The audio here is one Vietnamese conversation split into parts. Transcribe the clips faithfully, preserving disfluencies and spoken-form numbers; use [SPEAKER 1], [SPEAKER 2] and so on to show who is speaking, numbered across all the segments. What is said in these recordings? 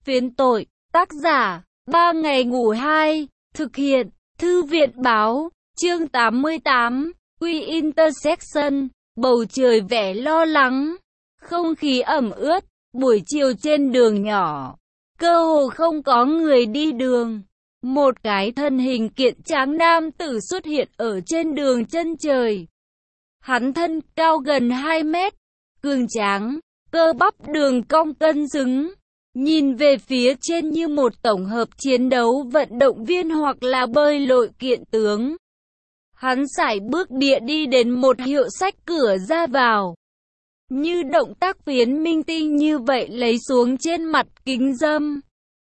[SPEAKER 1] Phiến tội, tác giả, ba ngày ngủ hai, thực hiện, thư viện báo, chương tám mươi tám, Quy Intersection, bầu trời vẻ lo lắng, không khí ẩm ướt, buổi chiều trên đường nhỏ, cơ hồ không có người đi đường. Một cái thân hình kiện tráng nam tử xuất hiện ở trên đường chân trời. Hắn thân cao gần hai mét, cường tráng, cơ bắp đường cong cân xứng. Nhìn về phía trên như một tổng hợp chiến đấu vận động viên hoặc là bơi lội kiện tướng. Hắn sải bước địa đi đến một hiệu sách cửa ra vào. Như động tác phiến minh tinh như vậy lấy xuống trên mặt kính râm.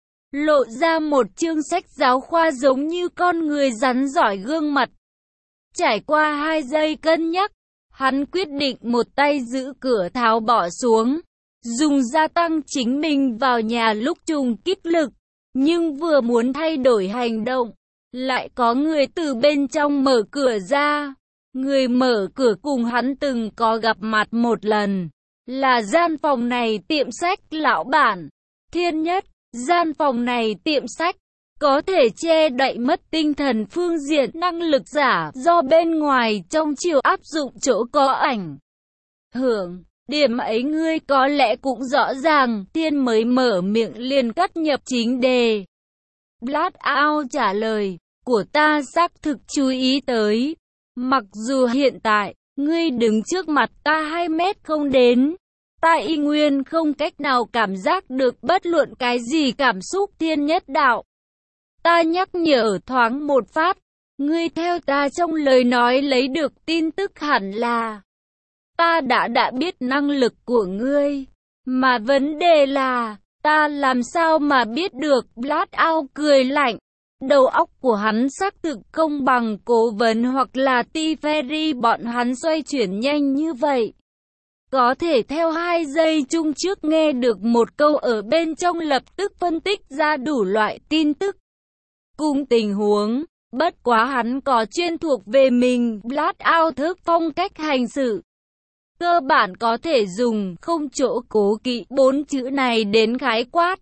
[SPEAKER 1] Lộ ra một chương sách giáo khoa giống như con người rắn giỏi gương mặt. Trải qua hai giây cân nhắc, hắn quyết định một tay giữ cửa tháo bỏ xuống. Dùng gia tăng chính mình vào nhà lúc trùng kích lực, nhưng vừa muốn thay đổi hành động, lại có người từ bên trong mở cửa ra. Người mở cửa cùng hắn từng có gặp mặt một lần, là gian phòng này tiệm sách lão bản, Thiên Nhất. Gian phòng này tiệm sách, có thể che đậy mất tinh thần phương diện năng lực giả do bên ngoài trong chiều áp dụng chỗ có ảnh hưởng. Điểm ấy ngươi có lẽ cũng rõ ràng. Thiên mới mở miệng liền cắt nhập chính đề. Blackout trả lời, của ta xác thực chú ý tới. Mặc dù hiện tại, ngươi đứng trước mặt ta hai mét không đến, ta y nguyên không cách nào cảm giác được bất luận cái gì cảm xúc. Thiên Nhất đạo. Ta nhắc nhở thoáng một phát, ngươi theo ta trong lời nói lấy được tin tức hẳn là ta đã đã biết năng lực của ngươi, mà vấn đề là, ta làm sao mà biết được. Blackout cười lạnh, đầu óc của hắn xác thực không bằng cố vấn hoặc là T-Ferry bọn hắn xoay chuyển nhanh như vậy. Có thể theo hai giây chung trước nghe được một câu ở bên trong lập tức phân tích ra đủ loại tin tức cùng tình huống, bất quá hắn có chuyên thuộc về mình. Blackout thức phong cách hành sự cơ bản có thể dùng không chỗ cố kỵ bốn chữ này đến khái quát.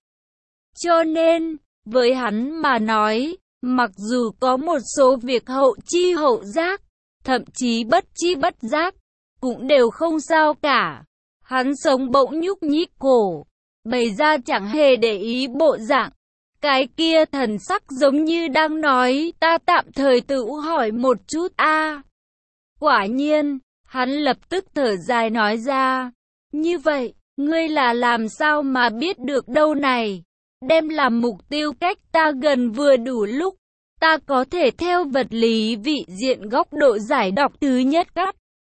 [SPEAKER 1] Cho nên, với hắn mà nói, mặc dù có một số việc hậu chi hậu giác, thậm chí bất chi bất giác, cũng đều không sao cả. Hắn sống bỗng nhúc nhích cổ, bày ra chẳng hề để ý bộ dạng. Cái kia thần sắc giống như đang nói, ta tạm thời tự hỏi một chút a. Quả nhiên, hắn lập tức thở dài nói ra, như vậy, ngươi là làm sao mà biết được đâu này? Đem làm mục tiêu cách ta gần vừa đủ lúc, ta có thể theo vật lý vị diện góc độ giải đọc thứ nhất cắt.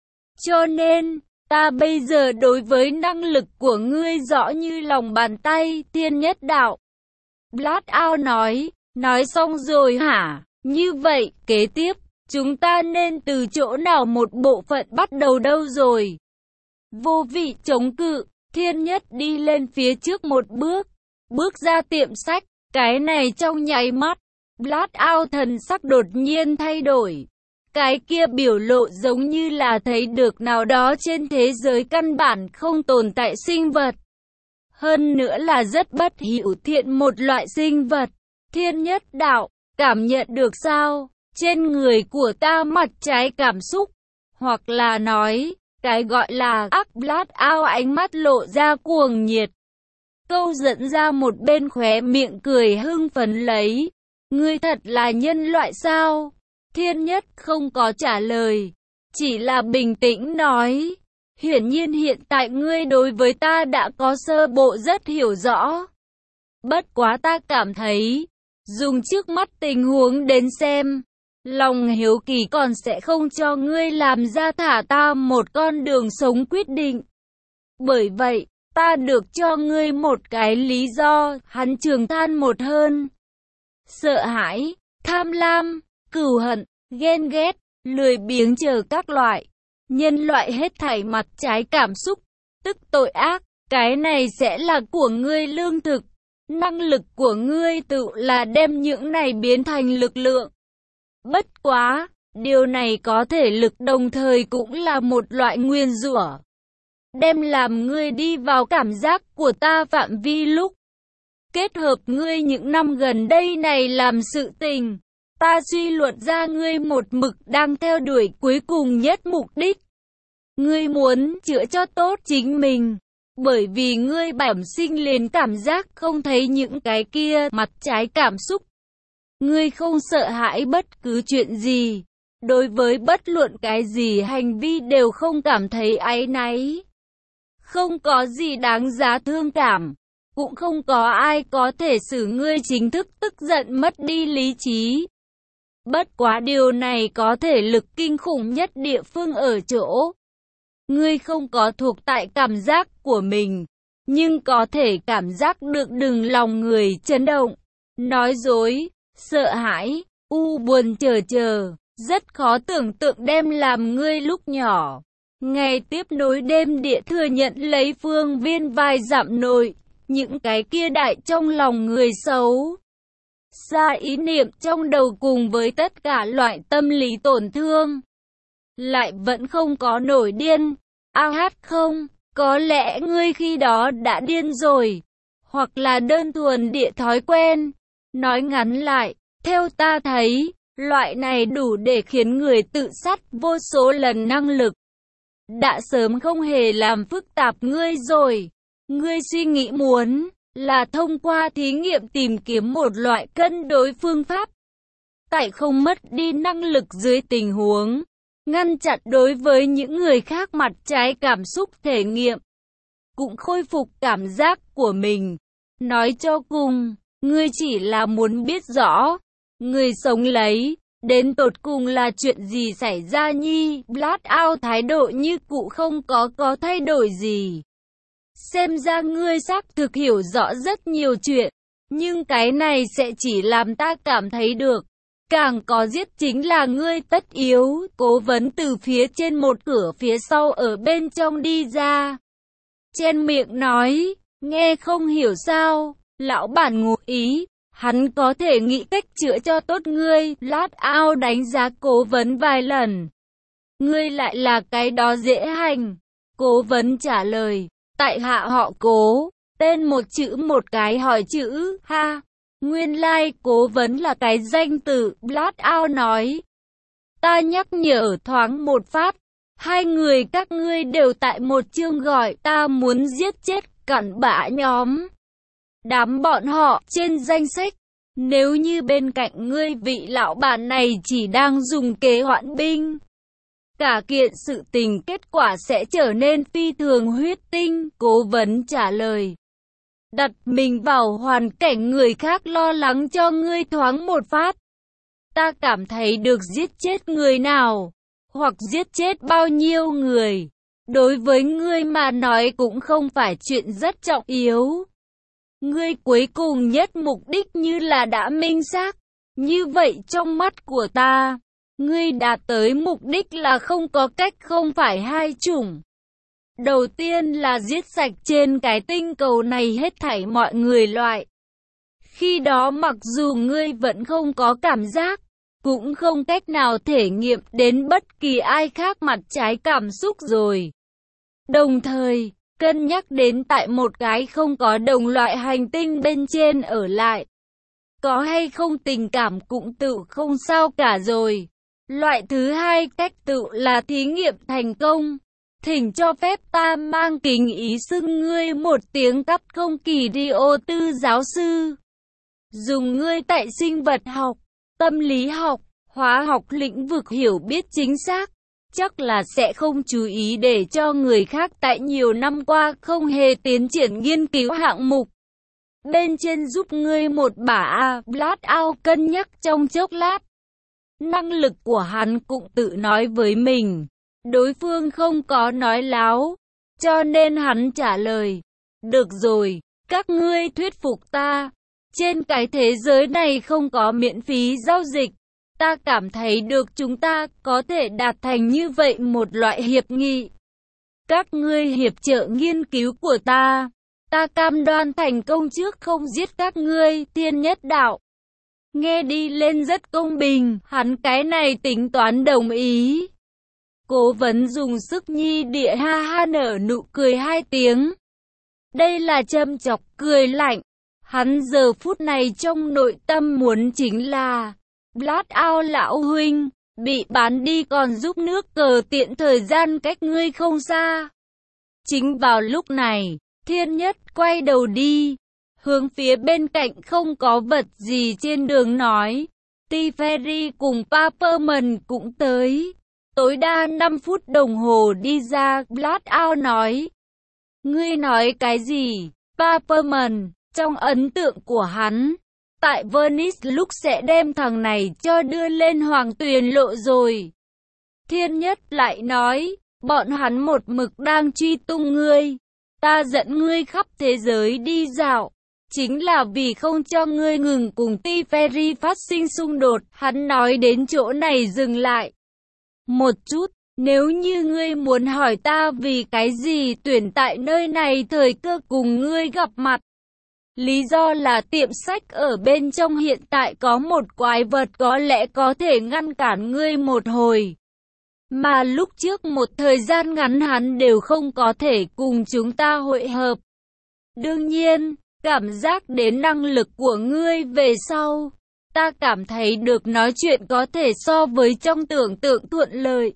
[SPEAKER 1] Cho nên, ta bây giờ đối với năng lực của ngươi rõ như lòng bàn tay. Thiên Nhất đạo. Blackout nói, nói xong rồi hả? Như vậy, kế tiếp, chúng ta nên từ chỗ nào một bộ phận bắt đầu đâu rồi? Vô vị chống cự, Thiên Nhất đi lên phía trước một bước, bước ra tiệm sách. Cái này trong nháy mắt, Blackout thần sắc đột nhiên thay đổi. Cái kia biểu lộ giống như là thấy được nào đó trên thế giới căn bản không tồn tại sinh vật. Hơn nữa là rất bất hữu thiện một loại sinh vật. Thiên Nhất đạo, cảm nhận được sao? Trên người của ta mặt trái cảm xúc, hoặc là nói, cái gọi là ác. Blackout ánh mắt lộ ra cuồng nhiệt. Câu dẫn ra một bên khóe miệng cười hưng phấn lấy. Ngươi thật là nhân loại sao? Thiên Nhất không có trả lời, chỉ là bình tĩnh nói, hiển nhiên hiện tại ngươi đối với ta đã có sơ bộ rất hiểu rõ. Bất quá ta cảm thấy, dùng trước mắt tình huống đến xem, lòng hiếu kỳ còn sẽ không cho ngươi làm ra thả ta một con đường sống quyết định. Bởi vậy, ta được cho ngươi một cái lý do. Hắn trường than một hơn. Sợ hãi, tham lam, cừu hận, ghen ghét, lười biếng chờ các loại. Nhân loại hết thảy mặt trái cảm xúc, tức tội ác, cái này sẽ là của ngươi lương thực. Năng lực của ngươi tự là đem những này biến thành lực lượng. Bất quá, điều này có thể lực đồng thời cũng là một loại nguyền rủa. Đem làm ngươi đi vào cảm giác của ta phạm vi lúc Kết hợp ngươi những năm gần đây này làm sự tình, ta suy luận ra ngươi một mực đang theo đuổi cuối cùng nhất mục đích. Ngươi muốn chữa cho tốt chính mình, bởi vì ngươi bẩm sinh liền cảm giác không thấy những cái kia mặt trái cảm xúc. Ngươi không sợ hãi bất cứ chuyện gì, đối với bất luận cái gì hành vi đều không cảm thấy áy náy. Không có gì đáng giá thương cảm, cũng không có ai có thể xử ngươi chính thức tức giận mất đi lý trí. Bất quá điều này có thể lực kinh khủng nhất địa phương ở chỗ. Ngươi không có thuộc tại cảm giác của mình, nhưng có thể cảm giác được đừng lòng người chấn động, nói dối, sợ hãi, u buồn chờ chờ, rất khó tưởng tượng đem làm ngươi lúc nhỏ. Ngày tiếp nối đêm địa thừa nhận lấy phương viên vài dặm nội, những cái kia đại trong lòng người xấu. Xa ý niệm trong đầu cùng với tất cả loại tâm lý tổn thương. Lại vẫn không có nổi điên. A hát không, có lẽ ngươi khi đó đã điên rồi, hoặc là đơn thuần địa thói quen. Nói ngắn lại, theo ta thấy, loại này đủ để khiến người tự sát vô số lần năng lực. Đã sớm không hề làm phức tạp ngươi rồi. Ngươi suy nghĩ muốn là thông qua thí nghiệm tìm kiếm một loại cân đối phương pháp. Tại không mất đi năng lực dưới tình huống, ngăn chặn đối với những người khác mặt trái cảm xúc thể nghiệm, cũng khôi phục cảm giác của mình. Nói cho cùng, ngươi chỉ là muốn biết rõ, người sống lấy, đến tột cùng là chuyện gì xảy ra nhi. Blast out thái độ như cũ không có có thay đổi gì. Xem ra ngươi xác thực hiểu rõ rất nhiều chuyện, nhưng cái này sẽ chỉ làm ta cảm thấy được. Càng có giết chính là ngươi tất yếu. Cố vấn từ phía trên một cửa phía sau ở bên trong đi ra. Trên miệng nói, nghe không hiểu sao, lão bản ngụ ý, hắn có thể nghĩ cách chữa cho tốt ngươi. Lát ao đánh giá cố vấn vài lần. Ngươi lại là cái đó dễ hành. Cố vấn trả lời, tại hạ họ Cố, tên một chữ một cái hỏi chữ, ha. Nguyên lai like, cố vấn là cái danh từ. Blast out nói, ta nhắc nhở thoáng một phát, hai người các ngươi đều tại một chương gọi ta muốn giết chết cặn bã nhóm. Đám bọn họ trên danh sách, nếu như bên cạnh ngươi vị lão bản này chỉ đang dùng kế hoãn binh, cả kiện sự tình kết quả sẽ trở nên phi thường huyết tinh. Cố vấn trả lời, đặt mình vào hoàn cảnh người khác lo lắng cho ngươi thoáng một phát. Ta cảm thấy được giết chết người nào, hoặc giết chết bao nhiêu người, đối với ngươi mà nói cũng không phải chuyện rất trọng yếu. Ngươi cuối cùng nhất mục đích như là đã minh xác. Như vậy trong mắt của ta, ngươi đạt tới mục đích là không có cách không phải hai chủng. Đầu tiên là giết sạch trên cái tinh cầu này hết thảy mọi người loại. Khi đó mặc dù ngươi vẫn không có cảm giác, cũng không cách nào thể nghiệm đến bất kỳ ai khác mặt trái cảm xúc rồi. Đồng thời, cân nhắc đến tại một cái không có đồng loại hành tinh bên trên ở lại. Có hay không tình cảm cũng tự không sao cả rồi. Loại thứ hai cách tự là thí nghiệm thành công. Thỉnh cho phép ta mang kính ý xưng ngươi một tiếng cắt không kỳ đi ô tư giáo sư. Dùng ngươi tại sinh vật học, tâm lý học, hóa học lĩnh vực hiểu biết chính xác, chắc là sẽ không chú ý để cho người khác tại nhiều năm qua không hề tiến triển nghiên cứu hạng mục. Bên trên giúp ngươi một bả a. Blast out cân nhắc trong chốc lát. Năng lực của hắn cũng tự nói với mình. Đối phương không có nói láo, cho nên hắn trả lời, được rồi, các ngươi thuyết phục ta. Trên cái thế giới này không có miễn phí giao dịch. Ta cảm thấy được chúng ta có thể đạt thành như vậy một loại hiệp nghị. Các ngươi hiệp trợ nghiên cứu của ta, ta cam đoan thành công trước không giết các ngươi. Thiên nhất đạo nghe đi lên rất công bình, hắn cái này tính toán đồng ý. Cố vấn dùng sức nhi địa ha ha nở nụ cười hai tiếng. Đây là châm chọc cười lạnh. Hắn giờ phút này trong nội tâm muốn chính là Blackout lão huynh, bị bán đi còn giúp nước cờ tiện thời gian cách ngươi không xa. Chính vào lúc này, Thiên Nhất quay đầu đi, hướng phía bên cạnh không có vật gì trên đường nói. Teferi cùng Paperman cũng tới. Tối đa năm phút đồng hồ đi ra, Blackout nói. Ngươi nói cái gì? Paperman, trong ấn tượng của hắn, tại Venice lúc sẽ đem thằng này cho đưa lên hoàng tuyền lộ rồi. Thiên Nhất lại nói, bọn hắn một mực đang truy tung ngươi. Ta dẫn ngươi khắp thế giới đi dạo, chính là vì không cho ngươi ngừng cùng Teferi phát sinh xung đột. Hắn nói đến chỗ này dừng lại một chút. Nếu như ngươi muốn hỏi ta vì cái gì tuyển tại nơi này thời cơ cùng ngươi gặp mặt, lý do là tiệm sách ở bên trong hiện tại có một quái vật có lẽ có thể ngăn cản ngươi một hồi. Mà lúc trước một thời gian ngắn hắn đều không có thể cùng chúng ta hội hợp. Đương nhiên, cảm giác đến năng lực của ngươi về sau, ta cảm thấy được nói chuyện có thể so với trong tưởng tượng thuận lợi.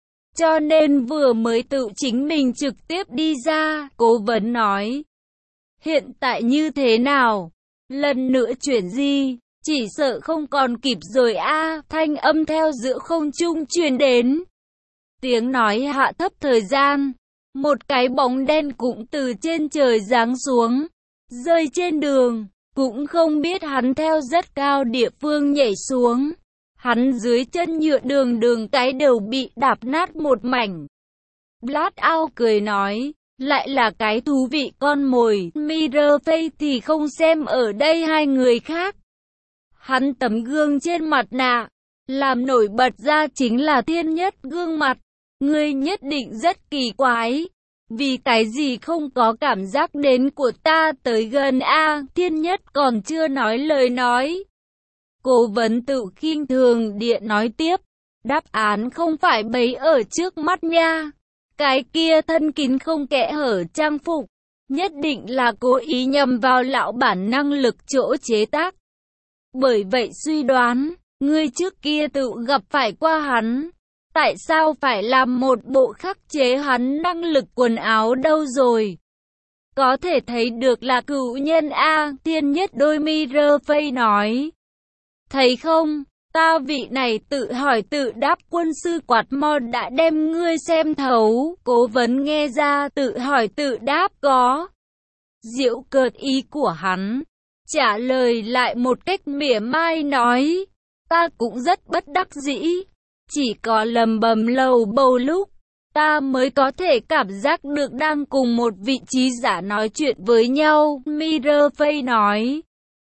[SPEAKER 1] Cho nên vừa mới tự chính mình trực tiếp đi ra, cố vấn nói. Hiện tại như thế nào? Lần nữa chuyển gì? Chỉ sợ không còn kịp rồi a. Thanh âm theo giữa không trung truyền đến. Tiếng nói hạ thấp thời gian. Một cái bóng đen cũng từ trên trời giáng xuống, rơi trên đường. Cũng không biết hắn theo rất cao địa phương nhảy xuống. Hắn dưới chân nhựa đường đường cái đều bị đạp nát một mảnh. Blackout cười nói, lại là cái thú vị con mồi. Mirrorface thì không xem ở đây hai người khác. Hắn tấm gương trên mặt nạ, làm nổi bật ra chính là Thiên Nhất gương mặt. Ngươi nhất định rất kỳ quái. Vì cái gì không có cảm giác đến của ta tới gần a? Thiên Nhất còn chưa nói lời nói. Cố vấn tự khinh thường địa nói tiếp, đáp án không phải bấy ở trước mắt nha. Cái kia thân kín không kẽ hở trang phục, nhất định là cố ý nhầm vào lão bản năng lực chỗ chế tác. Bởi vậy suy đoán, ngươi trước kia tự gặp phải qua hắn, tại sao phải làm một bộ khắc chế hắn năng lực quần áo đâu rồi? Có thể thấy được là cựu nhân a. Thiên Nhất đôi Mirrorface nói. Thấy không, ta vị này tự hỏi tự đáp quân sư quạt mo đã đem ngươi xem thấu. Cố vấn nghe ra tự hỏi tự đáp có giễu cợt ý của hắn, trả lời lại một cách mỉa mai nói, ta cũng rất bất đắc dĩ, chỉ có lầm bầm lầu bầu lúc ta mới có thể cảm giác được đang cùng một vị trí giả nói chuyện với nhau. Mirrorface nói,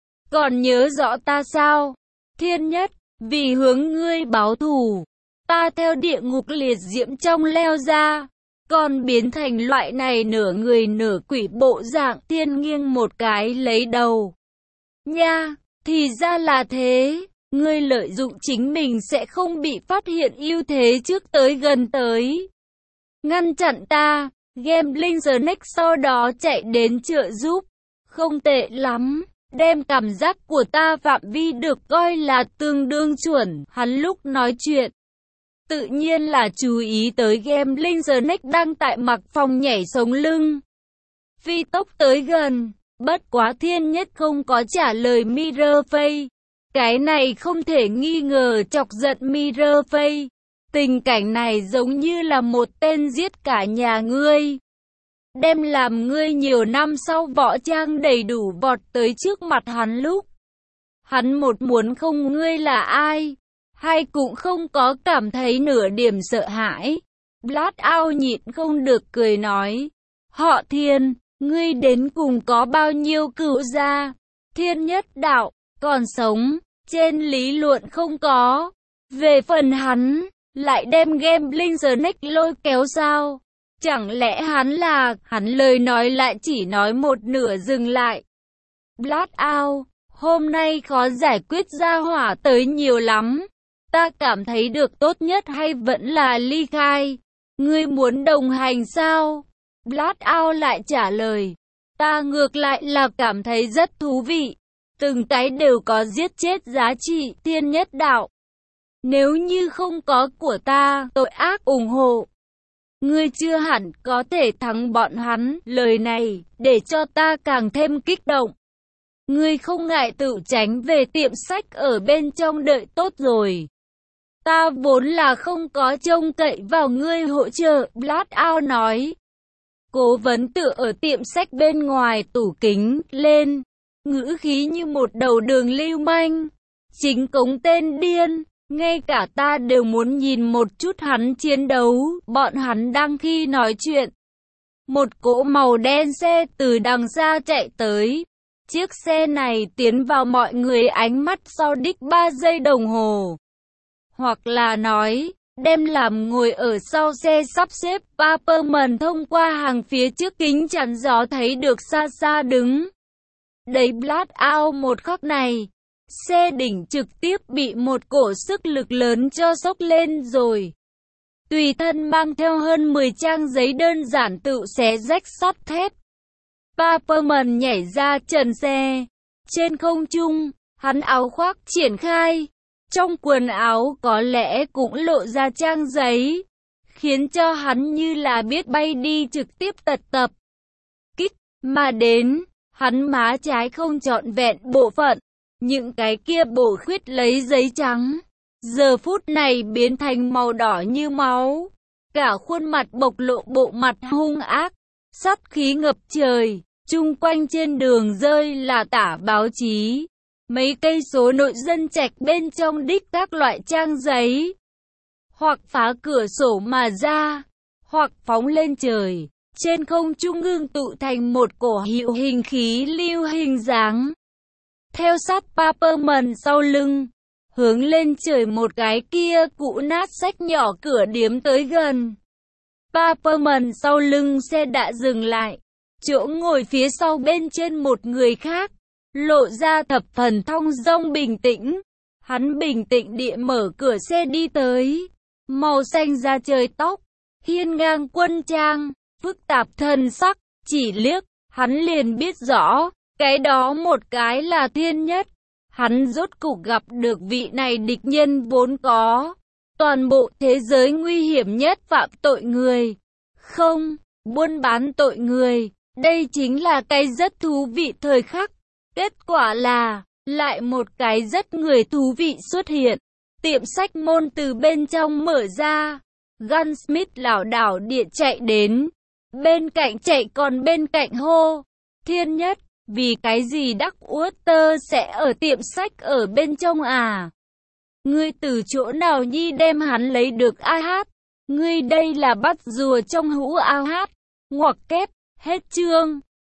[SPEAKER 1] còn nhớ rõ ta sao? Thiên Nhất, vì hướng ngươi báo thù, ta theo địa ngục liệt diễm trong leo ra, còn biến thành loại này nửa người nửa quỷ bộ dạng. Thiên nghiêng một cái lấy đầu. Nha, thì ra là thế, ngươi lợi dụng chính mình sẽ không bị phát hiện ưu thế trước tới gần tới. Ngăn chặn ta, Gambling Snake sau đó chạy đến trợ giúp, không tệ lắm. Đem cảm giác của ta phạm vi được coi là tương đương chuẩn. Hắn lúc nói chuyện, tự nhiên là chú ý tới Gambling Snake đang tại mặc phòng nhảy sống lưng, phi tốc tới gần. Bất quá Thiên Nhất không có trả lời Mirrorface. Cái này không thể nghi ngờ chọc giận Mirrorface. Tình cảnh này giống như là một tên giết cả nhà ngươi, đem làm ngươi nhiều năm sau võ trang đầy đủ vọt tới trước mặt hắn lúc. Hắn một muốn không ngươi là ai, hay cũng không có cảm thấy nửa điểm sợ hãi. Blackout nhịn không được cười nói, họ Thiên, ngươi đến cùng có bao nhiêu cựu gia? Thiên Nhất đạo, còn sống, trên lý luận không có. Về phần hắn, lại đem Gambling Snake lôi kéo sao? Chẳng lẽ hắn là, hắn lời nói lại chỉ nói một nửa dừng lại. Blackout, hôm nay khó giải quyết ra hỏa tới nhiều lắm. Ta cảm thấy được tốt nhất hay vẫn là ly khai. Ngươi muốn đồng hành sao? Blackout lại trả lời. Ta ngược lại là cảm thấy rất thú vị. Từng cái đều có giết chết giá trị, thiên nhất đạo. Nếu như không có của ta, tội ác ủng hộ, ngươi chưa hẳn có thể thắng bọn hắn. Lời này, để cho ta càng thêm kích động. Ngươi không ngại tự tránh về tiệm sách ở bên trong đợi tốt rồi. Ta vốn là không có trông cậy vào ngươi hỗ trợ, Blackout nói. Cố vấn tựa ở tiệm sách bên ngoài tủ kính, lên, ngữ khí như một đầu đường lưu manh. Chính cống tên điên, ngay cả ta đều muốn nhìn một chút hắn chiến đấu, bọn hắn đang khi nói chuyện. Một cỗ màu đen xe từ đằng xa chạy tới. Chiếc xe này tiến vào mọi người ánh mắt sau đích ba giây đồng hồ. Hoặc là nói, đem làm ngồi ở sau xe sắp xếp, Paperman thông qua hàng phía trước kính chắn gió thấy được xa xa đứng. Đấy Blackout một khắc này, xe đỉnh trực tiếp bị một cổ sức lực lớn cho sốc lên rồi. Tùy thân mang theo hơn mười trang giấy đơn giản tự xé rách sắt thép. Paperman nhảy ra trần xe. Trên không trung, hắn áo khoác triển khai. Trong quần áo có lẽ cũng lộ ra trang giấy, khiến cho hắn như là biết bay đi trực tiếp tật tập. Kích mà đến, hắn má trái không trọn vẹn bộ phận, những cái kia bổ khuyết lấy giấy trắng. Giờ phút này biến thành màu đỏ như máu, cả khuôn mặt bộc lộ bộ mặt hung ác, sát khí ngập trời, chung quanh trên đường rơi là tả báo chí. Mấy cây số nội dân trạch bên trong đích các loại trang giấy, hoặc phá cửa sổ mà ra, hoặc phóng lên trời, trên không trung ngưng tụ thành một cổ hiệu hình khí lưu hình dáng. Theo sát Paperman sau lưng, hướng lên trời một cái kia cũ nát sách nhỏ cửa điếm tới gần. Paperman sau lưng xe đã dừng lại, chỗ ngồi phía sau bên trên một người khác, lộ ra thập phần thong dong bình tĩnh. Hắn bình tĩnh địa mở cửa xe đi tới. Màu xanh da trời tóc, hiên ngang quân trang, phức tạp thân sắc, chỉ liếc, hắn liền biết rõ, cái đó một cái là thiên nhất. Hắn rốt cục gặp được vị này địch nhân vốn có. Toàn bộ thế giới nguy hiểm nhất phạm tội người. Không, buôn bán tội người. Đây chính là cái rất thú vị thời khắc. Kết quả là, lại một cái rất người thú vị xuất hiện. Tiệm sách môn từ bên trong mở ra. Gunsmith lảo đảo địa chạy đến. Bên cạnh chạy còn bên cạnh hô. Thiên nhất, vì cái gì Duckwater sẽ ở tiệm sách ở bên trong à? Ngươi từ chỗ nào nhi đem hắn lấy được a hát? Ngươi đây là bắt rùa trong hũ a hát. Ngoặc kép, hết chương.